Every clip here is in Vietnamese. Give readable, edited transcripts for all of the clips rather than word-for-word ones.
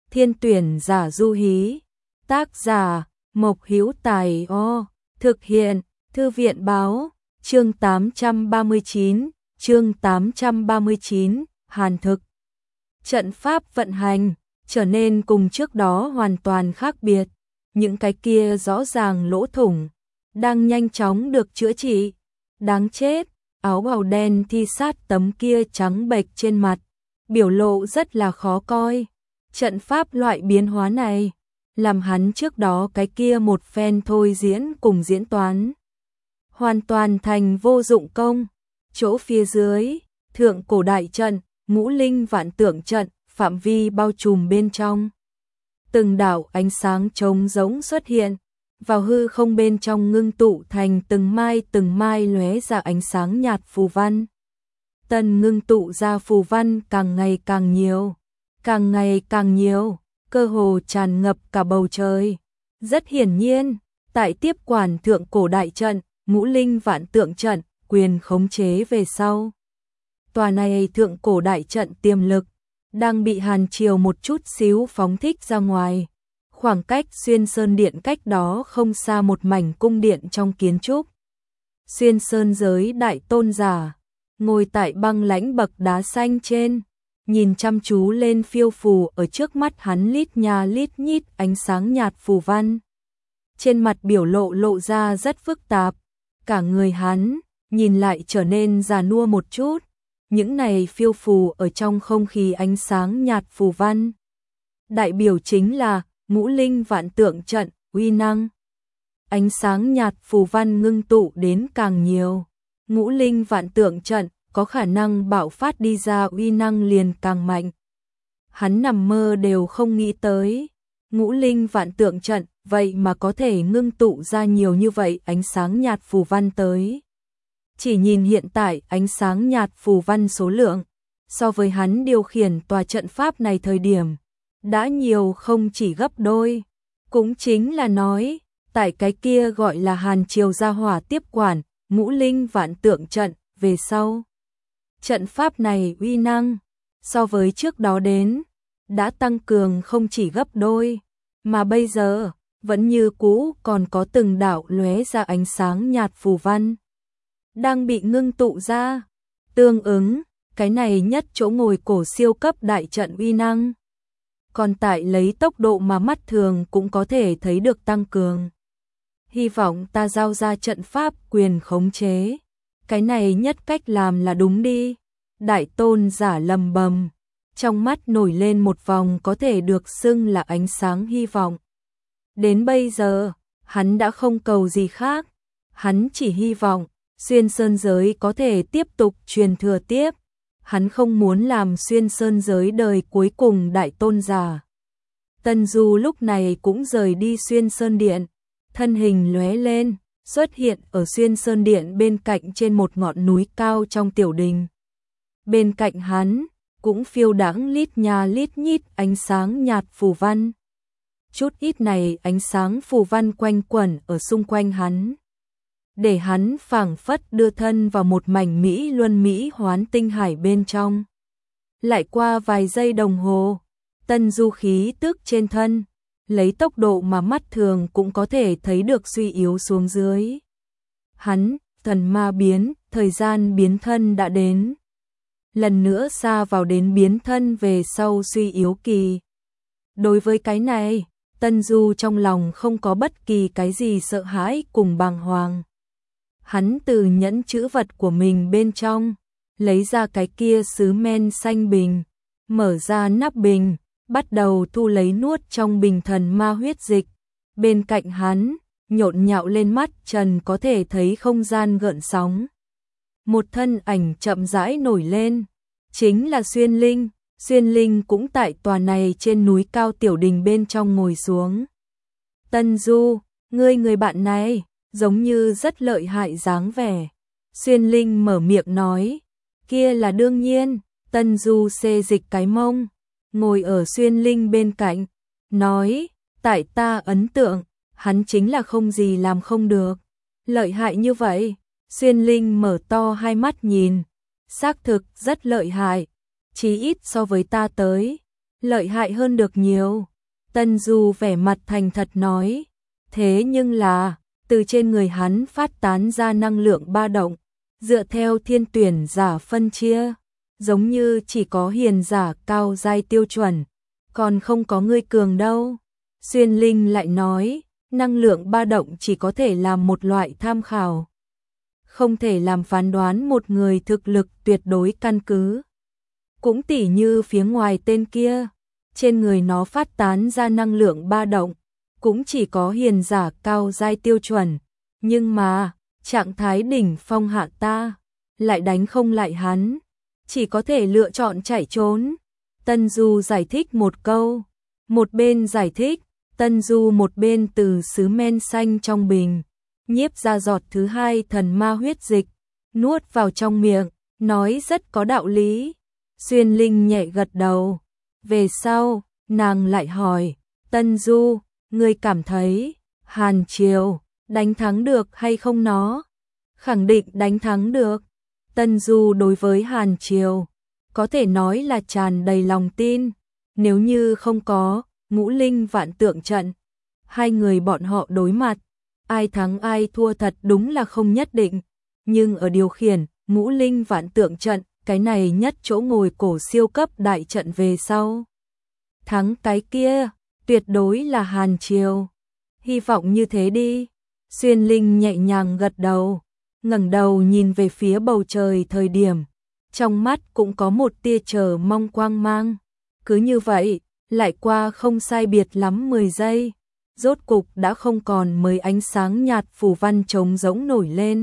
Thiên tuyển giả du hí. Tác giả, Mộc Hữu Tài O. Thực hiện, Thư viện báo, chương 839, Hàn thực. Trận pháp vận hành, trở nên cùng trước đó hoàn toàn khác biệt. Những cái kia rõ ràng lỗ thủng, đang nhanh chóng được chữa trị. Đáng chết, áo bào đen thi sát tấm kia trắng bệch trên mặt, biểu lộ rất là khó coi. Trận pháp loại biến hóa này, làm hắn trước đó cái kia một phen thôi diễn cùng diễn toán, hoàn toàn thành vô dụng công. Chỗ phía dưới, thượng cổ đại trận, ngũ linh vạn tượng trận, phạm vi bao trùm bên trong. Từng đạo ánh sáng trống rỗng xuất hiện, vào hư không bên trong ngưng tụ thành từng mai lóe ra ánh sáng nhạt phù văn. Tần ngưng tụ ra phù văn càng ngày càng nhiều, cơ hồ tràn ngập cả bầu trời. Rất hiển nhiên, tại tiếp quản thượng cổ đại trận, ngũ linh vạn tượng trận, quyền khống chế về sau. Tòa này thượng cổ đại trận tiềm lực, đang bị Hàn Triều một chút xíu phóng thích ra ngoài. Khoảng cách Xuyên Sơn Điện cách đó không xa một mảnh cung điện trong kiến trúc. Xuyên Sơn giới đại tôn giả, ngồi tại băng lãnh bậc đá xanh trên, nhìn chăm chú lên phiêu phù ở trước mắt hắn lít nha lít nhít ánh sáng nhạt phù văn. Trên mặt biểu lộ ra rất phức tạp, cả người hắn nhìn lại trở nên già nua một chút. Những này phiêu phù ở trong không khí ánh sáng nhạt phù văn, đại biểu chính là ngũ linh vạn tượng trận uy năng. Ánh sáng nhạt phù văn ngưng tụ đến càng nhiều, ngũ linh vạn tượng trận có khả năng bạo phát đi ra uy năng liền càng mạnh. Hắn nằm mơ đều không nghĩ tới, ngũ linh vạn tượng trận vậy mà có thể ngưng tụ ra nhiều như vậy ánh sáng nhạt phù văn tới. Chỉ nhìn hiện tại ánh sáng nhạt phù văn số lượng, so với hắn điều khiển tòa trận pháp này thời điểm, đã nhiều không chỉ gấp đôi. Cũng chính là nói, tại cái kia gọi là Hàn Triều gia hỏa tiếp quản, ngũ linh vạn tượng trận, về sau. Trận pháp này uy năng, so với trước đó đến, đã tăng cường không chỉ gấp đôi, mà bây giờ, vẫn như cũ còn có từng đạo lóe ra ánh sáng nhạt phù văn đang bị ngưng tụ ra. Tương ứng, cái này nhất chỗ ngồi cổ siêu cấp đại trận uy năng, còn tại lấy tốc độ mà mắt thường cũng có thể thấy được tăng cường. Hy vọng ta giao ra trận pháp quyền khống chế, cái này nhất cách làm là đúng đi. Đại tôn giả lầm bầm, trong mắt nổi lên một vòng có thể được xưng là ánh sáng hy vọng. Đến bây giờ, hắn đã không cầu gì khác, hắn chỉ hy vọng Xuyên Sơn giới có thể tiếp tục truyền thừa tiếp. Hắn không muốn làm Xuyên Sơn giới đời cuối cùng đại tôn giả. Tân Du lúc này cũng rời đi Xuyên Sơn Điện, thân hình lóe lên, xuất hiện ở Xuyên Sơn Điện bên cạnh trên một ngọn núi cao trong tiểu đình. Bên cạnh hắn, cũng phiêu đãng lít nha lít nhít ánh sáng nhạt phù văn. Chút ít này ánh sáng phù văn quanh quẩn ở xung quanh hắn, để hắn phảng phất đưa thân vào một mảnh mỹ luân mỹ hoán tinh hải bên trong. Lại qua vài giây đồng hồ, Tân Du khí tức trên thân, lấy tốc độ mà mắt thường cũng có thể thấy được suy yếu xuống dưới. Hắn, thần ma biến, thời gian biến thân đã đến. Lần nữa xa vào đến biến thân về sau suy yếu kỳ. Đối với cái này, Tân Du trong lòng không có bất kỳ cái gì sợ hãi cùng bàng hoàng. Hắn từ nhẫn chữ vật của mình bên trong, lấy ra cái kia sứ men xanh bình, mở ra nắp bình, bắt đầu thu lấy nuốt trong bình thần ma huyết dịch. Bên cạnh hắn, nhộn nhạo lên mắt trần có thể thấy không gian gợn sóng. Một thân ảnh chậm rãi nổi lên, chính là Xuyên Linh. Xuyên Linh cũng tại tòa này trên núi cao tiểu đình bên trong ngồi xuống. Tân Du, người bạn này, giống như rất lợi hại dáng vẻ. Xuyên Linh mở miệng nói, kia là đương nhiên. Tân Du xê dịch cái mông, ngồi ở Xuyên Linh bên cạnh, nói, tại ta ấn tượng, hắn chính là không gì làm không được. Lợi hại như vậy. Xuyên Linh mở to hai mắt nhìn, xác thực rất lợi hại, chí ít so với ta tới. lợi hại hơn được nhiều. Tân Du vẻ mặt thành thật nói, thế nhưng là, từ trên người hắn phát tán ra năng lượng ba động, dựa theo thiên tuyển giả phân chia, giống như chỉ có hiền giả cao giai tiêu chuẩn, còn không có người cường đâu. Xuyên Linh lại nói, năng lượng ba động chỉ có thể làm một loại tham khảo, không thể làm phán đoán một người thực lực tuyệt đối căn cứ. Cũng tỉ như phía ngoài tên kia, trên người nó phát tán ra năng lượng ba động, cũng chỉ có hiền giả cao giai tiêu chuẩn, nhưng mà, trạng thái đỉnh phong hạ ta, lại đánh không lại hắn, chỉ có thể lựa chọn chạy trốn. Tân Du giải thích một câu, một bên giải thích, Tân Du một bên từ sứ men xanh trong bình, nhiếp ra giọt thứ hai thần ma huyết dịch, nuốt vào trong miệng, nói rất có đạo lý. Xuyên Linh nhẹ gật đầu. Về sau, nàng lại hỏi, Tân Du, ngươi cảm thấy, Hàn Triều, đánh thắng được hay không nó? Khẳng định đánh thắng được. Tân Du đối với Hàn Triều, có thể nói là tràn đầy lòng tin. Nếu như không có Ngũ Linh Vạn Tượng trận, hai người bọn họ đối mặt, ai thắng ai thua thật đúng là không nhất định. Nhưng ở điều khiển Ngũ Linh Vạn Tượng trận, cái này nhất chỗ ngồi cổ siêu cấp đại trận về sau, thắng cái kia, tuyệt đối là Hàn Triều. Hy vọng như thế đi. Xuyên Linh nhẹ nhàng gật đầu, ngẩng đầu nhìn về phía bầu trời thời điểm, trong mắt cũng có một tia chờ mong quang mang. Cứ như vậy, lại qua không sai biệt lắm 10 giây, rốt cục đã không còn mấy ánh sáng nhạt phù văn trống rỗng nổi lên.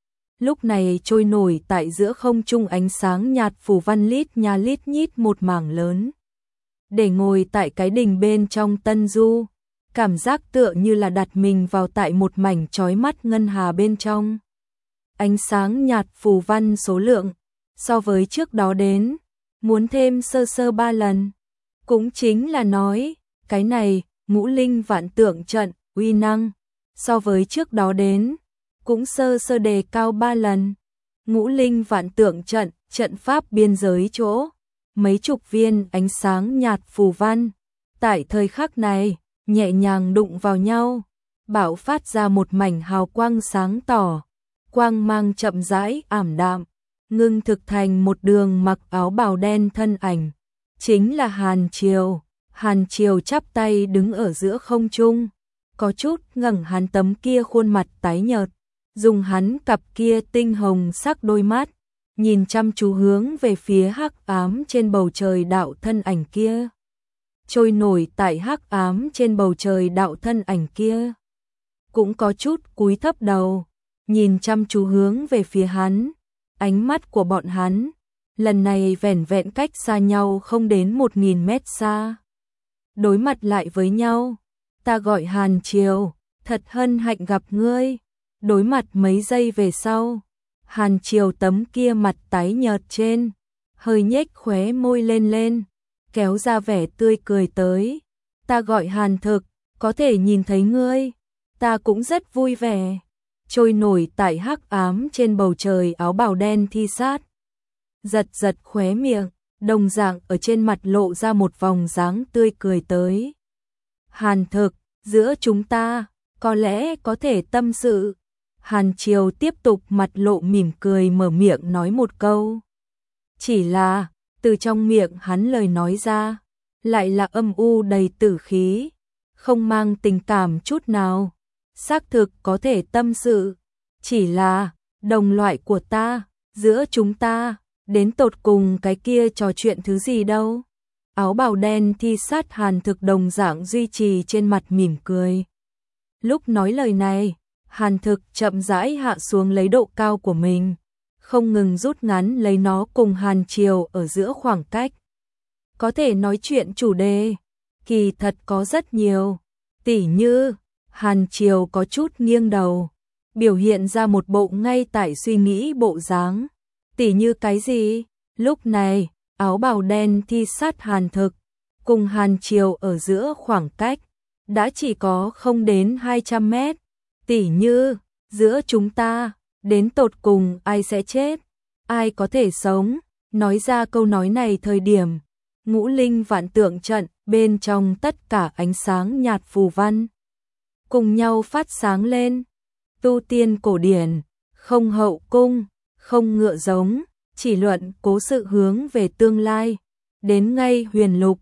Lúc này trôi nổi tại giữa không trung ánh sáng nhạt phù văn lít nha lít nhít một mảng lớn. Để ngồi tại cái đình bên trong Tân Du, cảm giác tựa như là đặt mình vào tại một mảnh chói mắt ngân hà bên trong. Ánh sáng nhạt phù văn số lượng, so với trước đó đến, muốn thêm sơ sơ 3 lần. Cũng chính là nói, cái này, Ngũ Linh Vạn Tượng trận, uy năng, so với trước đó đến, cũng sơ sơ đề cao 3 lần. Ngũ Linh Vạn Tượng trận, trận pháp biên giới chỗ, mấy chục viên ánh sáng nhạt phù văn, tại thời khắc này, nhẹ nhàng đụng vào nhau, bạo phát ra một mảnh hào quang sáng tỏ, quang mang chậm rãi ảm đạm, ngưng thực thành một đường mặc áo bào đen thân ảnh, chính là Hàn Triều. Hàn Triều chắp tay đứng ở giữa không trung, có chút ngẩng hắn tấm kia khuôn mặt tái nhợt, dùng hắn cặp kia tinh hồng sắc đôi mắt, nhìn chăm chú hướng về phía hắc ám trên bầu trời đạo thân ảnh kia. Trôi nổi tại hắc ám trên bầu trời đạo thân ảnh kia, cũng có chút cúi thấp đầu, nhìn chăm chú hướng về phía hắn. Ánh mắt của bọn hắn, lần này vẻn vẹn cách xa nhau không đến 1000 mét xa. Đối mặt lại với nhau, ta gọi Hàn Triều, thật hân hạnh gặp ngươi. Đối mặt mấy giây về sau, Hàn Triều tấm kia mặt tái nhợt trên, hơi nhếch khóe môi lên, kéo ra vẻ tươi cười tới. Ta gọi Hàn Thực, có thể nhìn thấy ngươi, ta cũng rất vui vẻ. Trôi nổi tại hắc ám trên bầu trời áo bào đen thi sát, giật giật khóe miệng, đồng dạng ở trên mặt lộ ra một vòng dáng tươi cười tới. Hàn Thực, giữa chúng ta, có lẽ có thể tâm sự. Hàn Triều tiếp tục mặt lộ mỉm cười mở miệng nói một câu. Chỉ là, từ trong miệng hắn lời nói ra, lại là âm u đầy tử khí, không mang tình cảm chút nào. Xác thực có thể tâm sự, chỉ là, đồng loại của ta, giữa chúng ta, đến tột cùng cái kia trò chuyện thứ gì đâu. Áo bào đen thi sát Hàn Thực đồng dạng duy trì trên mặt mỉm cười. Lúc nói lời này, Hàn Thực chậm rãi hạ xuống lấy độ cao của mình, không ngừng rút ngắn lấy nó cùng Hàn Triều ở giữa khoảng cách. Có thể nói chuyện chủ đề, kỳ thật có rất nhiều, tỉ như, Hàn Triều có chút nghiêng đầu, biểu hiện ra một bộ ngay tại suy nghĩ bộ dáng. Tỉ như cái gì? Lúc này, áo bào đen thi sát Hàn Thực, cùng Hàn Triều ở giữa khoảng cách, đã chỉ có không đến 200 mét. Tỉ như, giữa chúng ta, đến tột cùng ai sẽ chết, ai có thể sống. Nói ra câu nói này thời điểm, Ngũ linh vạn tượng trận, bên trong tất cả ánh sáng nhạt phù văn cùng nhau phát sáng lên. Tu tiên cổ điển, không hậu cung, không ngựa giống, chỉ luận cố sự hướng về tương lai. Đến ngay huyền lục,